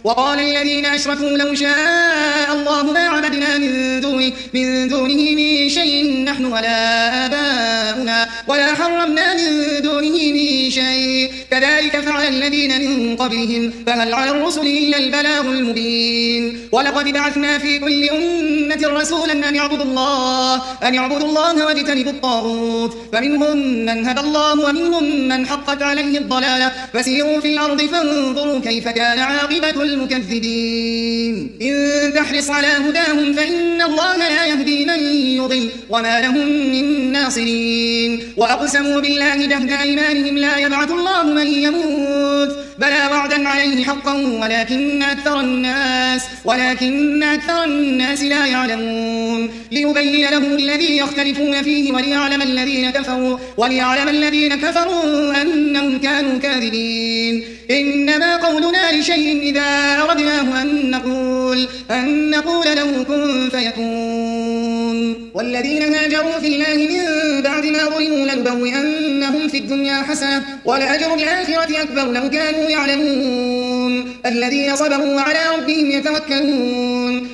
وقال الذين أشركوا لو شاء الله ما عبدنا من دونه من شيء نحن ولا آباؤنا ولا حرمنا من دونه من شيء كذلك فعل الذين من قبلهم فهل على الرسل إلا البلاغ المبين ولقد بعثنا في كل أمة رسولا أن يعبدوا الله واجتنبوا الطاغوت فمنهم من هدى الله ومنهم من حقت عليه الضلالة فسيروا في الأرض فانظروا كيف كان عاقبة المكذبين إن تحرص على هداهم فإن الله لا يهدي من يضل وما لهم من ناصرين وأقسموا بالله جهد أيمانهم لا يبعث الله من يموت بلى وعدا عليه حقا ولكن أكثر الناس لا يعلمون ليبين لهم الذي يختلفون فيه وليعلم الذين كفروا أنهم كانوا كاذبين إنما قولنا لشيء إذا أردناه أن نقول له كن فيكون والذين هاجروا في الله من بعد ما ظلموا لنبوئنهم في الدنيا حسنة ولأجر الآخرة أكبر لو كانوا يعلمون الذين صبروا وعلى ربهم يتوكلون